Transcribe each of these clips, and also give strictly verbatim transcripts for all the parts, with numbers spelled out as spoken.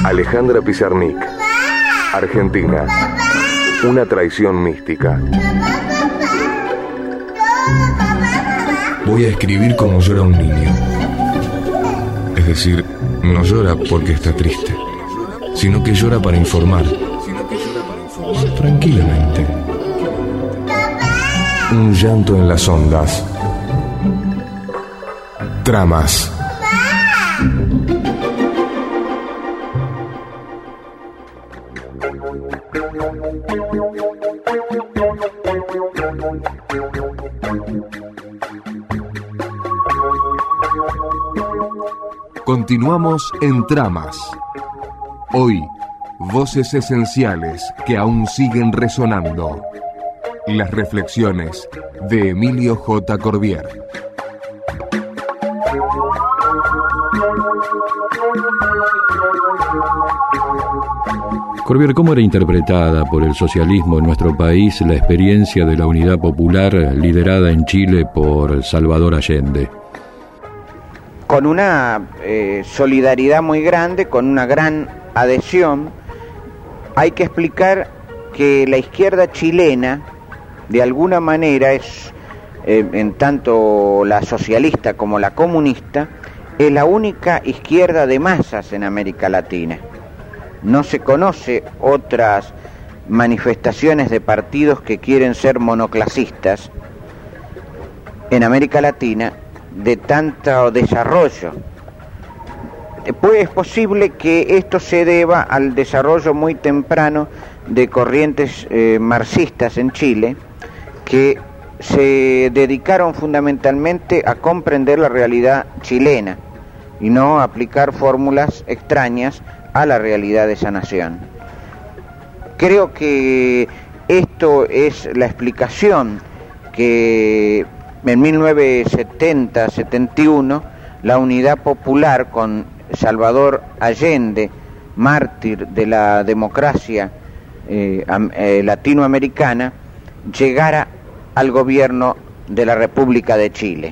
Alejandra Pizarnik. Argentina. Una traición mística. Voy a escribir como llora un niño. Es decir, no llora porque está triste, sino que llora para informar. Tranquilamente. Un llanto en las ondas. Tramas. Continuamos en Tramas. Hoy, voces esenciales que aún siguen resonando. Las reflexiones de Emilio J. Corbier. Corbier, ¿cómo era interpretada por el socialismo en nuestro país la experiencia de la Unidad Popular liderada en Chile por Salvador Allende? Con una eh, solidaridad muy grande, con una gran adhesión. Hay que explicar que la izquierda chilena, de alguna manera, es, eh, en tanto la socialista como la comunista, es la única izquierda de masas en América Latina. No se conoce otras manifestaciones de partidos que quieren ser monoclasistas en América Latina de tanto desarrollo. Pues es posible que esto se deba al desarrollo muy temprano de corrientes eh, marxistas en Chile, que se dedicaron fundamentalmente a comprender la realidad chilena y no a aplicar fórmulas extrañas a la realidad de esa nación. Creo que esto es la explicación que en mil novecientos setenta setenta y uno la Unidad Popular, con Salvador Allende, mártir de la democracia eh, eh, latinoamericana, llegara al gobierno de la República de Chile.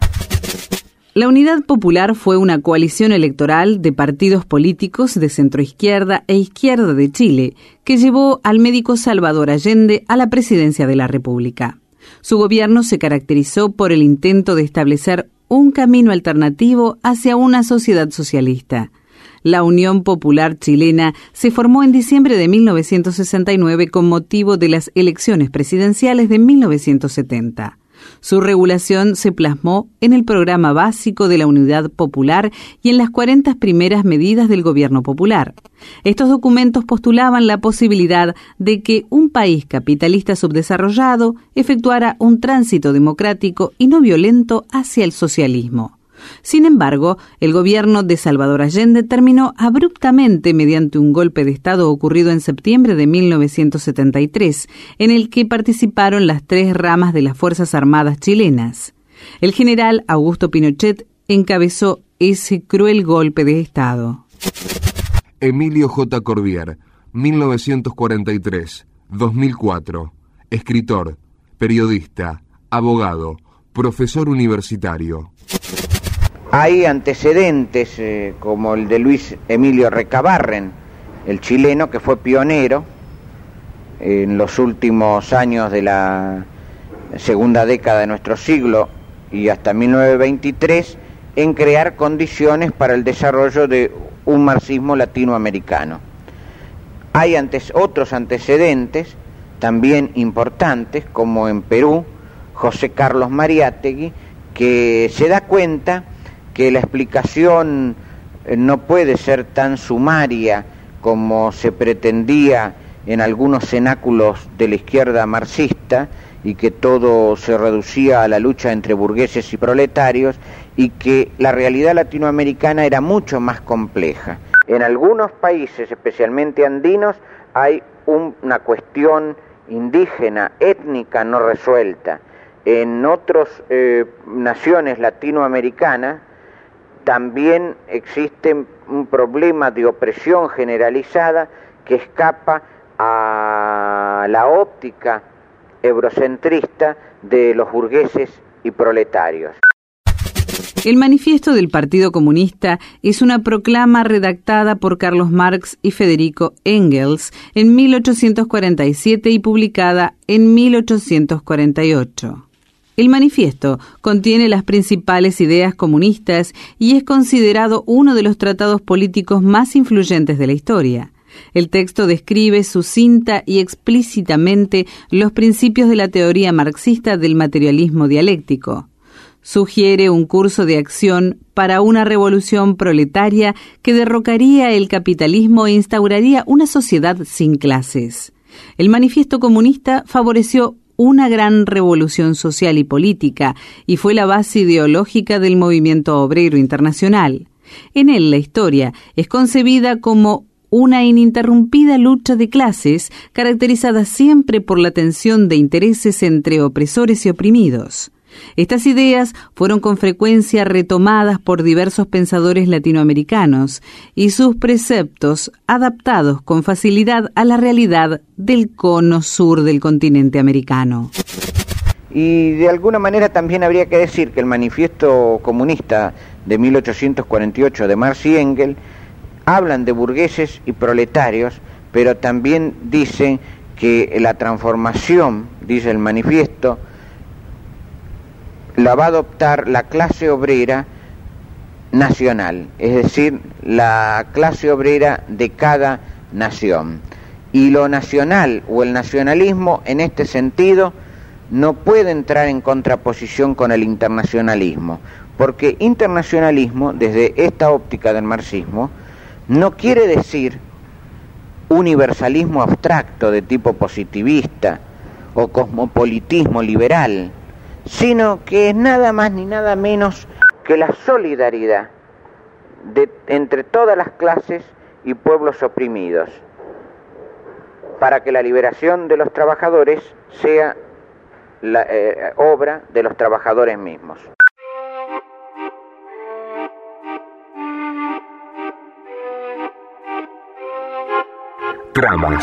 La Unidad Popular fue una coalición electoral de partidos políticos de centroizquierda e izquierda de Chile que llevó al médico Salvador Allende a la presidencia de la República. Su gobierno se caracterizó por el intento de establecer un camino alternativo hacia una sociedad socialista. La Unión Popular Chilena se formó en diciembre de mil novecientos sesenta y nueve con motivo de las elecciones presidenciales de mil novecientos setenta. Su regulación se plasmó en el programa básico de la Unidad Popular y en las cuarenta primeras medidas del Gobierno Popular. Estos documentos postulaban la posibilidad de que un país capitalista subdesarrollado efectuara un tránsito democrático y no violento hacia el socialismo. Sin embargo, el gobierno de Salvador Allende terminó abruptamente mediante un golpe de Estado ocurrido en septiembre de mil novecientos setenta y tres, en el que participaron las tres ramas de las Fuerzas Armadas chilenas. El general Augusto Pinochet encabezó ese cruel golpe de Estado. Emilio J. Corbier, mil novecientos cuarenta y tres a dos mil cuatro. Escritor, periodista, abogado, profesor universitario. Hay antecedentes eh, como el de Luis Emilio Recabarren, el chileno que fue pionero en los últimos años de la segunda década de nuestro siglo y hasta mil novecientos veintitrés en crear condiciones para el desarrollo de un marxismo latinoamericano. Hay antes, otros antecedentes también importantes, como en Perú, José Carlos Mariátegui, que se da cuenta que la explicación no puede ser tan sumaria como se pretendía en algunos cenáculos de la izquierda marxista, y que todo se reducía a la lucha entre burgueses y proletarios, y que la realidad latinoamericana era mucho más compleja. En algunos países, especialmente andinos, hay un, una cuestión indígena, étnica no resuelta. En otras eh, naciones latinoamericanas también existe un problema de opresión generalizada que escapa a la óptica eurocentrista de los burgueses y proletarios. El manifiesto del Partido Comunista es una proclama redactada por Carlos Marx y Federico Engels en mil ochocientos cuarenta y siete y publicada en mil ochocientos cuarenta y ocho. El manifiesto contiene las principales ideas comunistas y es considerado uno de los tratados políticos más influyentes de la historia. El texto describe sucinta y explícitamente los principios de la teoría marxista del materialismo dialéctico. Sugiere un curso de acción para una revolución proletaria que derrocaría el capitalismo e instauraría una sociedad sin clases. El manifiesto comunista favoreció una gran revolución social y política y fue la base ideológica del movimiento obrero internacional. En él la historia es concebida como una ininterrumpida lucha de clases caracterizada siempre por la tensión de intereses entre opresores y oprimidos. Estas ideas fueron con frecuencia retomadas por diversos pensadores latinoamericanos y sus preceptos adaptados con facilidad a la realidad del cono sur del continente americano. Y de alguna manera también habría que decir que el manifiesto comunista de mil ochocientos cuarenta y ocho de Marx y Engels hablan de burgueses y proletarios, pero también dicen que la transformación, dice el manifiesto, la va a adoptar la clase obrera nacional, es decir, la clase obrera de cada nación. Y lo nacional o el nacionalismo en este sentido no puede entrar en contraposición con el internacionalismo, porque internacionalismo, desde esta óptica del marxismo, no quiere decir universalismo abstracto de tipo positivista o cosmopolitismo liberal, sino que es nada más ni nada menos que la solidaridad de, entre todas las clases y pueblos oprimidos, para que la liberación de los trabajadores sea la eh, obra de los trabajadores mismos. Tramas.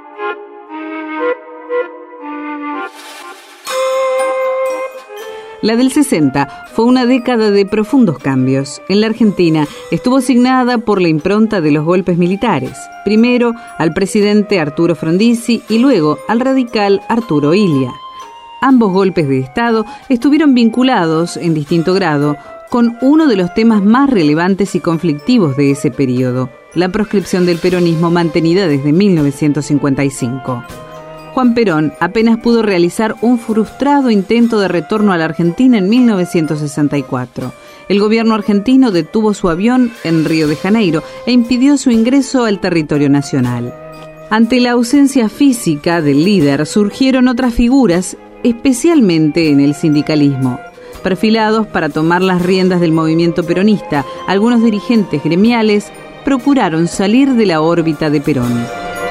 La del sesenta fue una década de profundos cambios. En la Argentina estuvo signada por la impronta de los golpes militares, primero al presidente Arturo Frondizi y luego al radical Arturo Illia. Ambos golpes de Estado estuvieron vinculados, en distinto grado, con uno de los temas más relevantes y conflictivos de ese periodo, la proscripción del peronismo mantenida desde mil novecientos cincuenta y cinco. Juan Perón apenas pudo realizar un frustrado intento de retorno a la Argentina en mil novecientos sesenta y cuatro. El gobierno argentino detuvo su avión en Río de Janeiro e impidió su ingreso al territorio nacional. Ante la ausencia física del líder surgieron otras figuras, especialmente en el sindicalismo. Perfilados para tomar las riendas del movimiento peronista, algunos dirigentes gremiales procuraron salir de la órbita de Perón.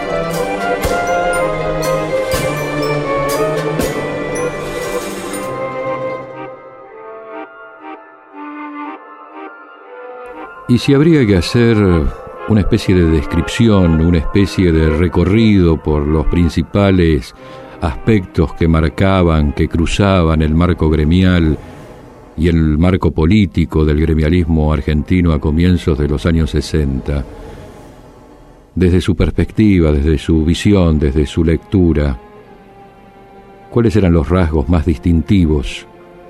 Y si habría que hacer una especie de descripción, una especie de recorrido por los principales aspectos que marcaban, que cruzaban el marco gremial y el marco político del gremialismo argentino a comienzos de los años sesenta, desde su perspectiva, desde su visión, desde su lectura, ¿cuáles eran los rasgos más distintivos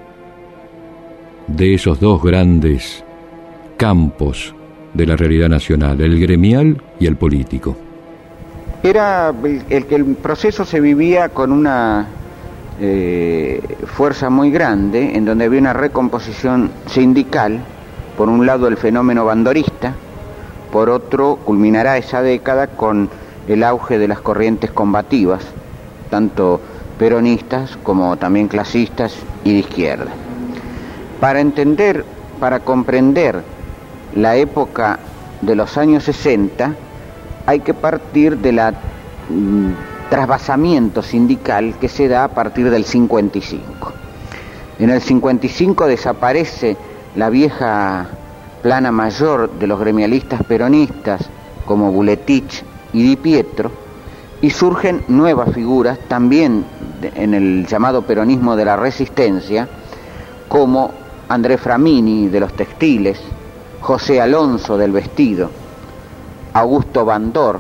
de esos dos grandes campos de la realidad nacional, el gremial y el político? Era el, el que el proceso se vivía con una eh, fuerza muy grande, en donde había una recomposición sindical, por un lado el fenómeno bandorista, por otro culminará esa década con el auge de las corrientes combativas, tanto peronistas como también clasistas y de izquierda. Para entender, para comprender la época de los años sesenta, hay que partir de la mm, trasvasamiento sindical que se da a partir del cincuenta y cinco. En el cincuenta y cinco desaparece la vieja plana mayor de los gremialistas peronistas como Buletich y Di Pietro, y surgen nuevas figuras también de, en el llamado peronismo de la resistencia, como Andrés Framini de los textiles, José Alonso del vestido, Augusto Bandor,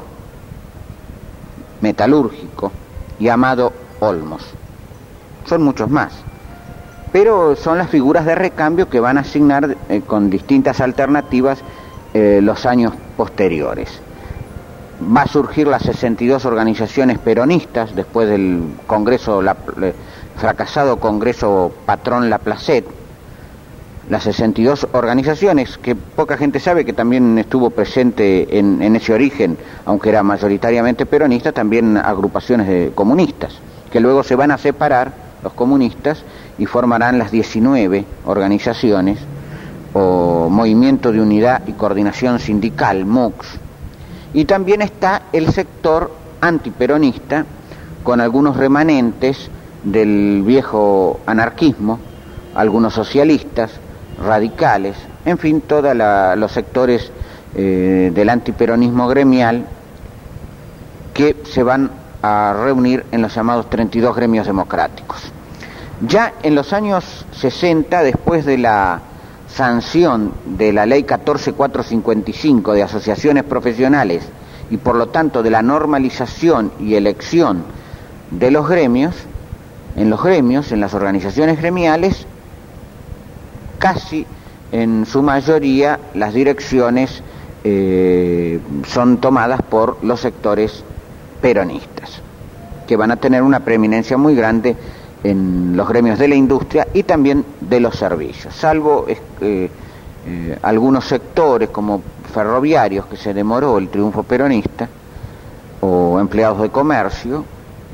metalúrgico, y Amado Olmos. Son muchos más, pero son las figuras de recambio que van a asignar eh, con distintas alternativas eh, los años posteriores. Va a surgir las sesenta y dos organizaciones peronistas después del congreso, la, eh, fracasado congreso Patrón Laplacet. Las sesenta y dos organizaciones, que poca gente sabe que también estuvo presente en, en ese origen, aunque era mayoritariamente peronista, también agrupaciones de comunistas, que luego se van a separar los comunistas y formarán las diecinueve organizaciones o Movimiento de Unidad y Coordinación Sindical, M U C S. Y también está el sector antiperonista, con algunos remanentes del viejo anarquismo, algunos socialistas, radicales, en fin, todos los sectores eh, del antiperonismo gremial que se van a reunir en los llamados treinta y dos gremios democráticos. Ya en los años sesenta, después de la sanción de la ley catorce mil cuatrocientos cincuenta y cinco de asociaciones profesionales y por lo tanto de la normalización y elección de los gremios, en los gremios, en las organizaciones gremiales, casi en su mayoría las direcciones eh, son tomadas por los sectores peronistas, que van a tener una preeminencia muy grande en los gremios de la industria y también de los servicios, salvo eh, eh, algunos sectores como ferroviarios, que se demoró el triunfo peronista, o empleados de comercio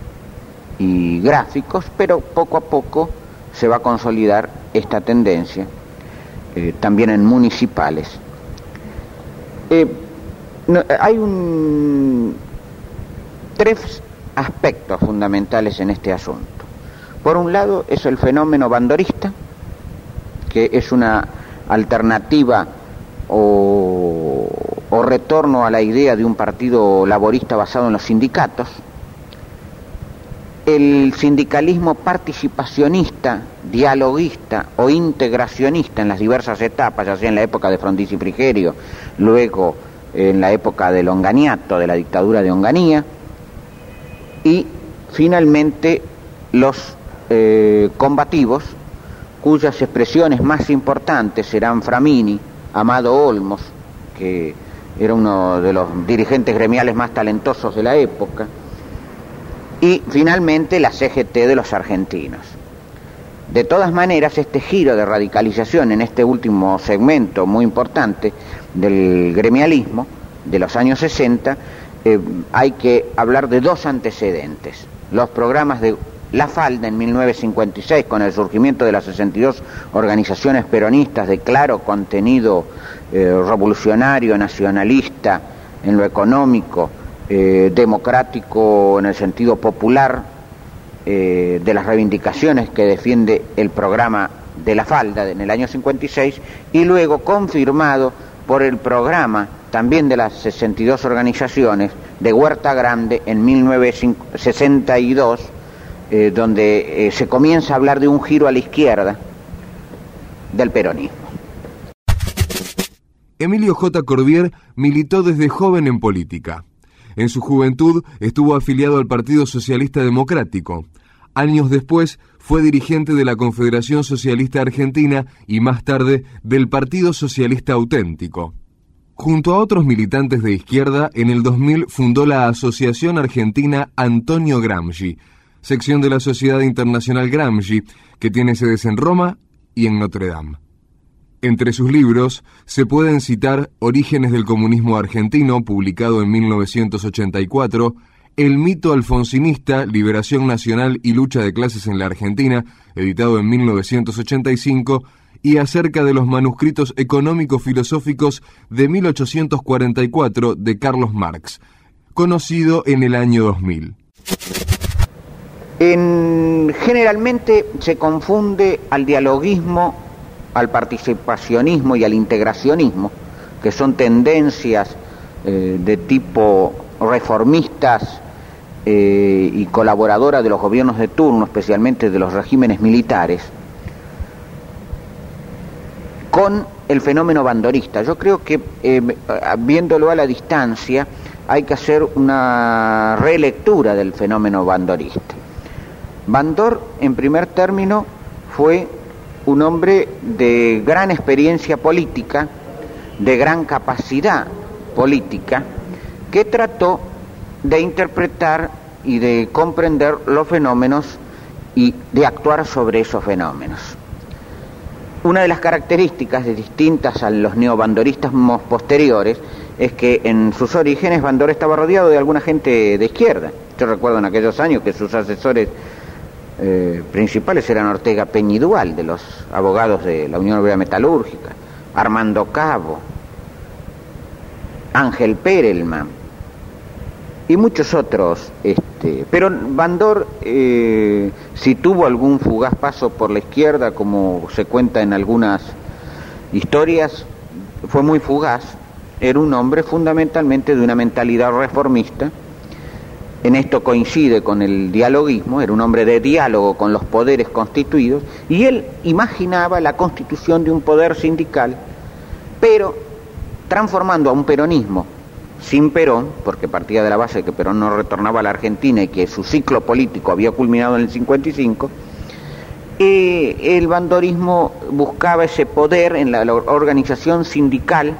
y gráficos, pero poco a poco se va a consolidar esta tendencia, eh, también en municipales. Eh, no, hay un, tres aspectos fundamentales en este asunto. Por un lado es el fenómeno bandorista, que es una alternativa o, o retorno a la idea de un partido laborista basado en los sindicatos. El sindicalismo participacionista, dialoguista o integracionista en las diversas etapas, ya sea en la época de Frondizi y Frigerio, luego en la época del Onganiato, de la dictadura de Onganía, y finalmente los eh, combativos, cuyas expresiones más importantes serán Framini, Amado Olmos, que era uno de los dirigentes gremiales más talentosos de la época, y finalmente la C G T de los argentinos. De todas maneras, este giro de radicalización en este último segmento muy importante del gremialismo de los años sesenta, eh, hay que hablar de dos antecedentes: los programas de La Falda en mil novecientos cincuenta y seis, con el surgimiento de las sesenta y dos organizaciones peronistas de claro contenido eh, revolucionario, nacionalista en lo económico, eh, democrático en el sentido popular, eh, de las reivindicaciones que defiende el programa de La Falda en el año cincuenta y seis, y luego confirmado por el programa también de las sesenta y dos organizaciones de Huerta Grande en mil novecientos sesenta y dos, eh, donde eh, se comienza a hablar de un giro a la izquierda del peronismo. Emilio J. Corbière militó desde joven en política. En su juventud estuvo afiliado al Partido Socialista Democrático. Años después fue dirigente de la Confederación Socialista Argentina y más tarde del Partido Socialista Auténtico. Junto a otros militantes de izquierda, en el dos mil fundó la Asociación Argentina Antonio Gramsci, sección de la Sociedad Internacional Gramsci, que tiene sedes en Roma y en Notre Dame. Entre sus libros se pueden citar Orígenes del Comunismo Argentino, publicado en mil novecientos ochenta y cuatro, El mito alfonsinista, Liberación Nacional y Lucha de Clases en la Argentina, editado en mil novecientos ochenta y cinco, y Acerca de los manuscritos económico-filosóficos de mil ochocientos cuarenta y cuatro de Carlos Marx, conocido en el año dos mil. En, generalmente se confunde al dialoguismo, al participacionismo y al integracionismo, que son tendencias eh, de tipo reformistas eh, y colaboradoras de los gobiernos de turno, especialmente de los regímenes militares. con el fenómeno bandorista. Yo creo que eh, viéndolo a la distancia hay que hacer una relectura del fenómeno bandorista. Bandor, en primer término, fue un hombre de gran experiencia política, de gran capacidad política, que trató de interpretar y de comprender los fenómenos y de actuar sobre esos fenómenos. Una de las características distintas a los neobandoristas posteriores es que en sus orígenes Bandor estaba rodeado de alguna gente de izquierda. Yo recuerdo en aquellos años que sus asesores eh, principales eran Ortega Peñidual, de los abogados de la Unión Obrera Metalúrgica, Armando Cabo, Ángel Perelman y muchos otros. Este, pero Bandor, eh, si tuvo algún fugaz paso por la izquierda, como se cuenta en algunas historias, fue muy fugaz. Era un hombre fundamentalmente de una mentalidad reformista. En esto coincide con el dialoguismo, era un hombre de diálogo con los poderes constituidos, y él imaginaba la constitución de un poder sindical, pero transformando a un peronismo sin Perón, porque partía de la base de que Perón no retornaba a la Argentina y que su ciclo político había culminado en el cincuenta y cinco, eh, el bandorismo buscaba ese poder en la, la organización sindical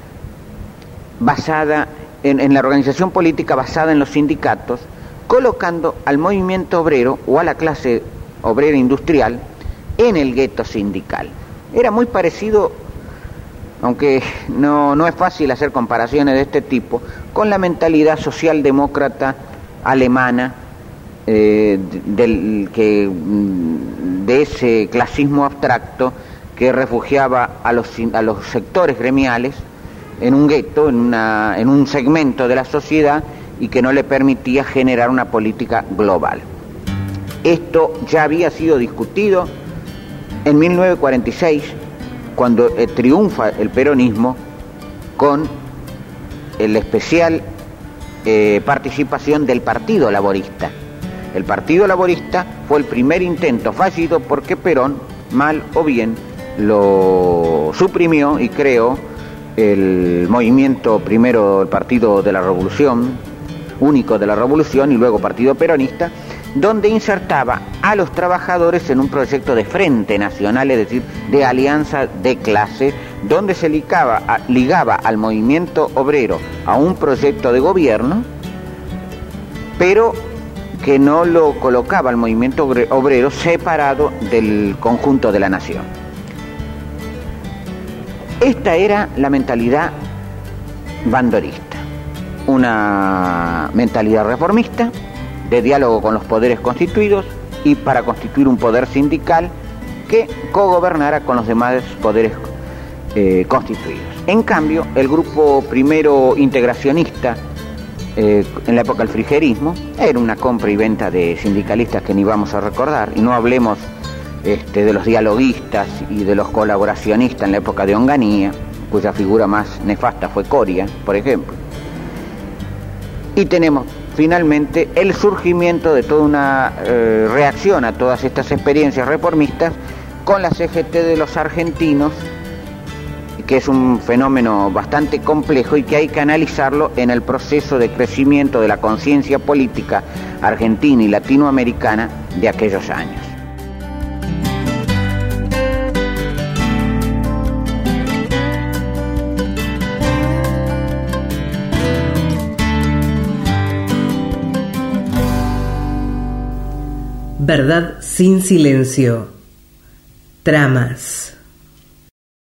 basada en, en la organización política basada en los sindicatos, colocando al movimiento obrero o a la clase obrera industrial en el gueto sindical. Era muy parecido, aunque no, no es fácil hacer comparaciones de este tipo, con la mentalidad socialdemócrata alemana, eh, del, que, de ese clasismo abstracto que refugiaba a los, a los sectores gremiales en un gueto, en, una, en un segmento de la sociedad, y que no le permitía generar una política global. Esto ya había sido discutido en mil novecientos cuarenta y seis, cuando eh, triunfa el peronismo con el especial eh, participación del Partido Laborista. El Partido Laborista fue el primer intento fallido porque Perón, mal o bien, lo suprimió y creó el movimiento, primero el Partido de la Revolución, único de la Revolución, y luego Partido Peronista, donde insertaba a los trabajadores en un proyecto de frente nacional, es decir, de alianza de clase, donde se ligaba, a, ligaba al movimiento obrero a un proyecto de gobierno, pero que no lo colocaba al movimiento obrero separado del conjunto de la nación. Esta era la mentalidad bandorista, una mentalidad reformista, de diálogo con los poderes constituidos y para constituir un poder sindical que cogobernara con los demás poderes eh, constituidos. En cambio, el grupo primero integracionista, eh, en la época del frigerismo, era una compra y venta de sindicalistas que ni vamos a recordar, y no hablemos este, de los dialoguistas y de los colaboracionistas en la época de Onganía, cuya figura más nefasta fue Coria, por ejemplo. Y tenemos finalmente el surgimiento de toda una eh, reacción a todas estas experiencias reformistas con la C G T de los argentinos, que es un fenómeno bastante complejo y que hay que analizarlo en el proceso de crecimiento de la conciencia política argentina y latinoamericana de aquellos años. Verdad sin silencio. Tramas.